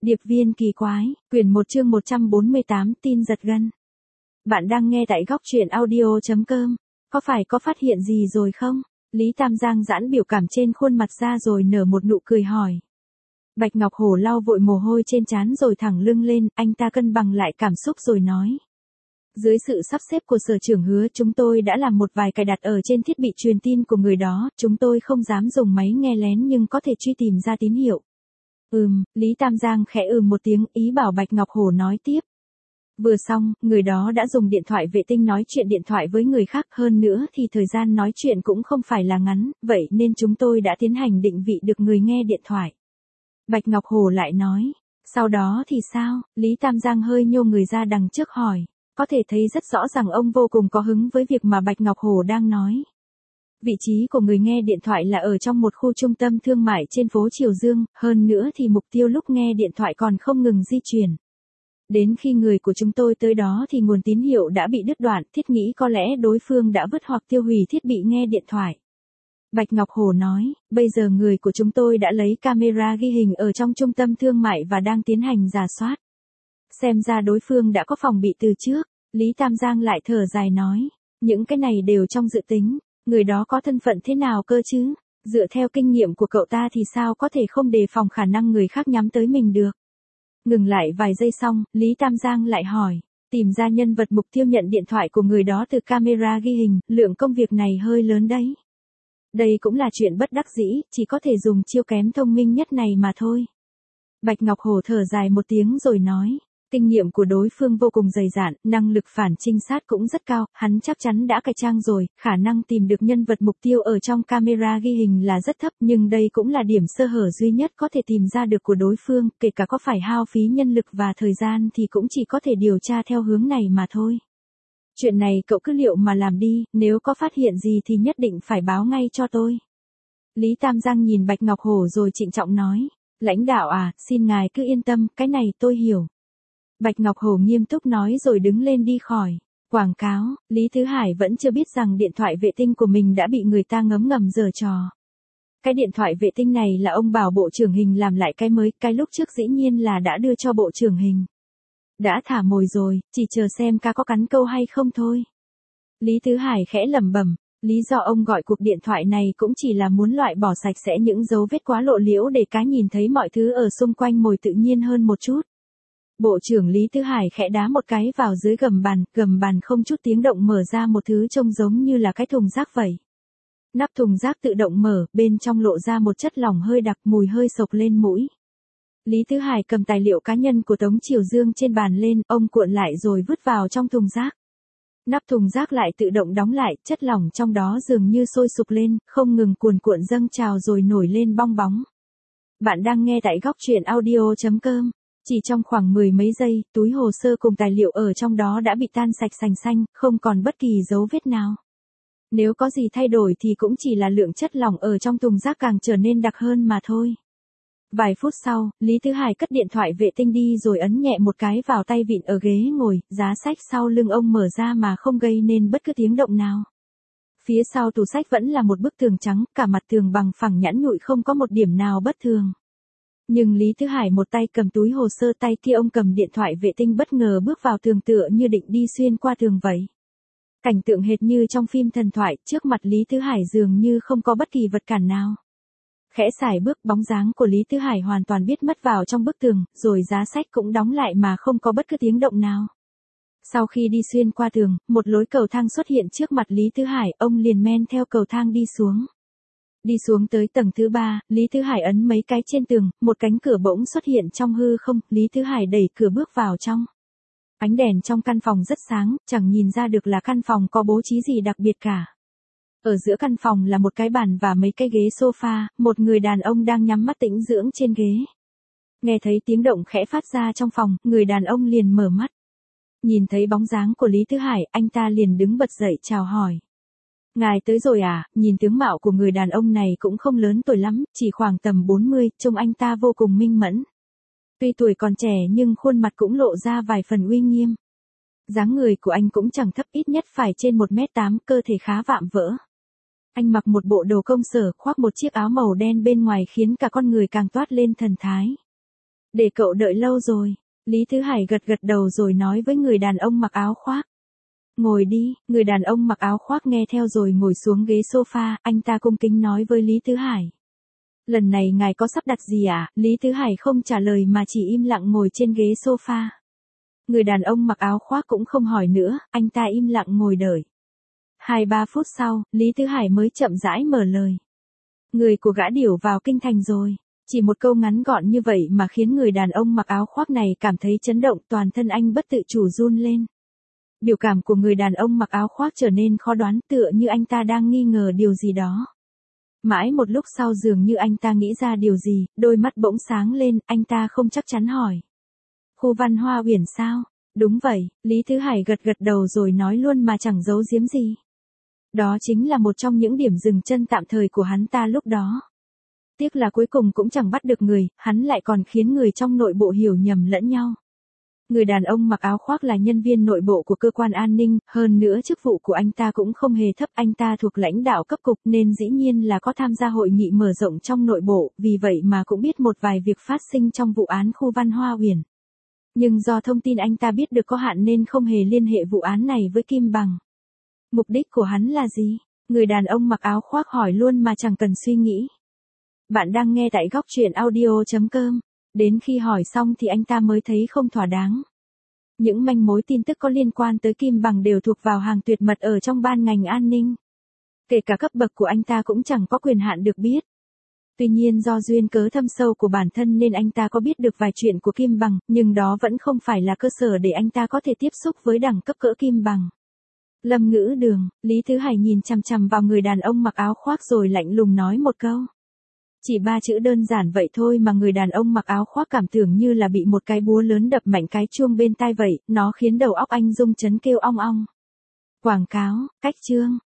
Điệp viên kỳ quái, quyển 1 chương 148 tin giật gân. Bạn đang nghe tại góc truyện audio.com. Có phải có phát hiện gì rồi không? Lý Tam Giang giãn biểu cảm trên khuôn mặt ra rồi nở một nụ cười hỏi. Bạch Ngọc Hổ lau vội mồ hôi trên trán rồi thẳng lưng lên, anh ta cân bằng lại cảm xúc rồi nói. Dưới sự sắp xếp của sở trưởng Hứa, chúng tôi đã làm một vài cài đặt ở trên thiết bị truyền tin của người đó, chúng tôi không dám dùng máy nghe lén nhưng có thể truy tìm ra tín hiệu. Lý Tam Giang khẽ một tiếng, ý bảo Bạch Ngọc Hổ nói tiếp. Vừa xong, người đó đã dùng điện thoại vệ tinh nói chuyện điện thoại với người khác, hơn nữa thì thời gian nói chuyện cũng không phải là ngắn, vậy nên chúng tôi đã tiến hành định vị được người nghe điện thoại. Bạch Ngọc Hổ lại nói, sau đó thì sao? Lý Tam Giang hơi nhô người ra đằng trước hỏi, có thể thấy rất rõ ràng ông vô cùng có hứng với việc mà Bạch Ngọc Hổ đang nói. Vị trí của người nghe điện thoại là ở trong một khu trung tâm thương mại trên phố Triều Dương, hơn nữa thì mục tiêu lúc nghe điện thoại còn không ngừng di chuyển. Đến khi người của chúng tôi tới đó thì nguồn tín hiệu đã bị đứt đoạn, thiết nghĩ có lẽ đối phương đã vứt hoặc tiêu hủy thiết bị nghe điện thoại. Bạch Ngọc Hổ nói, bây giờ người của chúng tôi đã lấy camera ghi hình ở trong trung tâm thương mại và đang tiến hành rà soát. Xem ra đối phương đã có phòng bị từ trước. Lý Tam Giang lại thở dài nói, những cái này đều trong dự tính. Người đó có thân phận thế nào cơ chứ? Dựa theo kinh nghiệm của cậu ta thì sao có thể không đề phòng khả năng người khác nhắm tới mình được? Ngừng lại vài giây xong, Lý Tam Giang lại hỏi, tìm ra nhân vật mục tiêu nhận điện thoại của người đó từ camera ghi hình, lượng công việc này hơi lớn đấy. Đây cũng là chuyện bất đắc dĩ, chỉ có thể dùng chiêu kém thông minh nhất này mà thôi. Bạch Ngọc Hổ thở dài một tiếng rồi nói. Kinh nghiệm của đối phương vô cùng dày dạn, năng lực phản trinh sát cũng rất cao, hắn chắc chắn đã cải trang rồi, khả năng tìm được nhân vật mục tiêu ở trong camera ghi hình là rất thấp, nhưng đây cũng là điểm sơ hở duy nhất có thể tìm ra được của đối phương, kể cả có phải hao phí nhân lực và thời gian thì cũng chỉ có thể điều tra theo hướng này mà thôi. Chuyện này cậu cứ liệu mà làm đi, nếu có phát hiện gì thì nhất định phải báo ngay cho tôi. Lý Tam Giang nhìn Bạch Ngọc Hổ rồi trịnh trọng nói, lãnh đạo à, xin ngài cứ yên tâm, cái này tôi hiểu. Bạch Ngọc Hổ nghiêm túc nói rồi đứng lên đi khỏi. Quảng cáo, Lý Thứ Hải vẫn chưa biết rằng điện thoại vệ tinh của mình đã bị người ta ngấm ngầm giở trò. Cái điện thoại vệ tinh này là ông bảo Bộ trưởng Hình làm lại cái mới, cái lúc trước dĩ nhiên là đã đưa cho Bộ trưởng Hình. Đã thả mồi rồi, chỉ chờ xem cá có cắn câu hay không thôi. Lý Thứ Hải khẽ lẩm bẩm, lý do ông gọi cuộc điện thoại này cũng chỉ là muốn loại bỏ sạch sẽ những dấu vết quá lộ liễu để cá nhìn thấy mọi thứ ở xung quanh mồi tự nhiên hơn một chút. Bộ trưởng Lý Thứ Hải khẽ đá một cái vào dưới gầm bàn không chút tiếng động mở ra một thứ trông giống như là cái thùng rác vậy. Nắp thùng rác tự động mở, bên trong lộ ra một chất lỏng hơi đặc, mùi hơi sộc lên mũi. Lý Thứ Hải cầm tài liệu cá nhân của Tống Triều Dương trên bàn lên, ông cuộn lại rồi vứt vào trong thùng rác. Nắp thùng rác lại tự động đóng lại, chất lỏng trong đó dường như sôi sục lên, không ngừng cuồn cuộn dâng trào rồi nổi lên bong bóng. Bạn đang nghe tại góc truyện audio.com. Chỉ trong khoảng 10 mấy giây, túi hồ sơ cùng tài liệu ở trong đó đã bị tan sạch sành xanh, không còn bất kỳ dấu vết nào. Nếu có gì thay đổi thì cũng chỉ là lượng chất lỏng ở trong thùng rác càng trở nên đặc hơn mà thôi. Vài phút sau, Lý Thứ Hải cất điện thoại vệ tinh đi rồi ấn nhẹ một cái vào tay vịn ở ghế ngồi, giá sách sau lưng ông mở ra mà không gây nên bất cứ tiếng động nào. Phía sau tủ sách vẫn là một bức tường trắng, cả mặt tường bằng phẳng nhẵn nhụi không có một điểm nào bất thường. Nhưng Lý Thứ Hải một tay cầm túi hồ sơ, tay kia ông cầm điện thoại vệ tinh bất ngờ bước vào tường tựa như định đi xuyên qua tường vậy. Cảnh tượng hệt như trong phim thần thoại, trước mặt Lý Thứ Hải dường như không có bất kỳ vật cản nào. Khẽ sải bước, bóng dáng của Lý Thứ Hải hoàn toàn biết mất vào trong bức tường, rồi giá sách cũng đóng lại mà không có bất cứ tiếng động nào. Sau khi đi xuyên qua tường, một lối cầu thang xuất hiện trước mặt Lý Thứ Hải, ông liền men theo cầu thang đi xuống. Đi xuống tới tầng thứ 3, Lý Thứ Hải ấn mấy cái trên tường, một cánh cửa bỗng xuất hiện trong hư không, Lý Thứ Hải đẩy cửa bước vào trong. Ánh đèn trong căn phòng rất sáng, chẳng nhìn ra được là căn phòng có bố trí gì đặc biệt cả. Ở giữa căn phòng là một cái bàn và mấy cái ghế sofa, một người đàn ông đang nhắm mắt tĩnh dưỡng trên ghế. Nghe thấy tiếng động khẽ phát ra trong phòng, người đàn ông liền mở mắt. Nhìn thấy bóng dáng của Lý Thứ Hải, anh ta liền đứng bật dậy chào hỏi. Ngài tới rồi à? Nhìn tướng mạo của người đàn ông này cũng không lớn tuổi lắm, chỉ khoảng tầm 40, trông anh ta vô cùng minh mẫn. Tuy tuổi còn trẻ nhưng khuôn mặt cũng lộ ra vài phần uy nghiêm. Dáng người của anh cũng chẳng thấp, ít nhất phải trên 1m8, cơ thể khá vạm vỡ. Anh mặc một bộ đồ công sở, khoác một chiếc áo màu đen bên ngoài khiến cả con người càng toát lên thần thái. Để cậu đợi lâu rồi. Lý Thứ Hải gật gật đầu rồi nói với người đàn ông mặc áo khoác. Ngồi đi, người đàn ông mặc áo khoác nghe theo rồi ngồi xuống ghế sofa, anh ta cung kính nói với Lý Thứ Hải. Lần này ngài có sắp đặt gì à? Lý Thứ Hải không trả lời mà chỉ im lặng ngồi trên ghế sofa. Người đàn ông mặc áo khoác cũng không hỏi nữa, anh ta im lặng ngồi đợi. 2-3 phút sau, Lý Thứ Hải mới chậm rãi mở lời. Người của gã điểu vào kinh thành rồi. Chỉ một câu ngắn gọn như vậy mà khiến người đàn ông mặc áo khoác này cảm thấy chấn động, toàn thân anh bất tự chủ run lên. Biểu cảm của người đàn ông mặc áo khoác trở nên khó đoán, tựa như anh ta đang nghi ngờ điều gì đó. Mãi một lúc sau dường như anh ta nghĩ ra điều gì, đôi mắt bỗng sáng lên, anh ta không chắc chắn hỏi. Khu Văn Hoa Uyển sao? Đúng vậy, Lý Thứ Hải gật gật đầu rồi nói luôn mà chẳng giấu giếm gì. Đó chính là một trong những điểm dừng chân tạm thời của hắn ta lúc đó. Tiếc là cuối cùng cũng chẳng bắt được người, hắn lại còn khiến người trong nội bộ hiểu nhầm lẫn nhau. Người đàn ông mặc áo khoác là nhân viên nội bộ của cơ quan an ninh, hơn nữa chức vụ của anh ta cũng không hề thấp, anh ta thuộc lãnh đạo cấp cục nên dĩ nhiên là có tham gia hội nghị mở rộng trong nội bộ, vì vậy mà cũng biết một vài việc phát sinh trong vụ án khu Văn Hoa Uyển. Nhưng do thông tin anh ta biết được có hạn nên không hề liên hệ vụ án này với Kim Bằng. Mục đích của hắn là gì? Người đàn ông mặc áo khoác hỏi luôn mà chẳng cần suy nghĩ. Bạn đang nghe tại góc truyện audio.com. Đến khi hỏi xong thì anh ta mới thấy không thỏa đáng. Những manh mối tin tức có liên quan tới Kim Bằng đều thuộc vào hàng tuyệt mật ở trong ban ngành an ninh. Kể cả cấp bậc của anh ta cũng chẳng có quyền hạn được biết. Tuy nhiên do duyên cớ thâm sâu của bản thân nên anh ta có biết được vài chuyện của Kim Bằng, nhưng đó vẫn không phải là cơ sở để anh ta có thể tiếp xúc với đẳng cấp cỡ Kim Bằng. Lâm Ngữ Đường, Lý Thứ Hải nhìn chằm chằm vào người đàn ông mặc áo khoác rồi lạnh lùng nói một câu. Chỉ 3 chữ đơn giản vậy thôi mà người đàn ông mặc áo khoác cảm tưởng như là bị một cái búa lớn đập mạnh cái chuông bên tai vậy, nó khiến đầu óc anh rung chấn kêu ong ong. Quảng cáo, cách chương.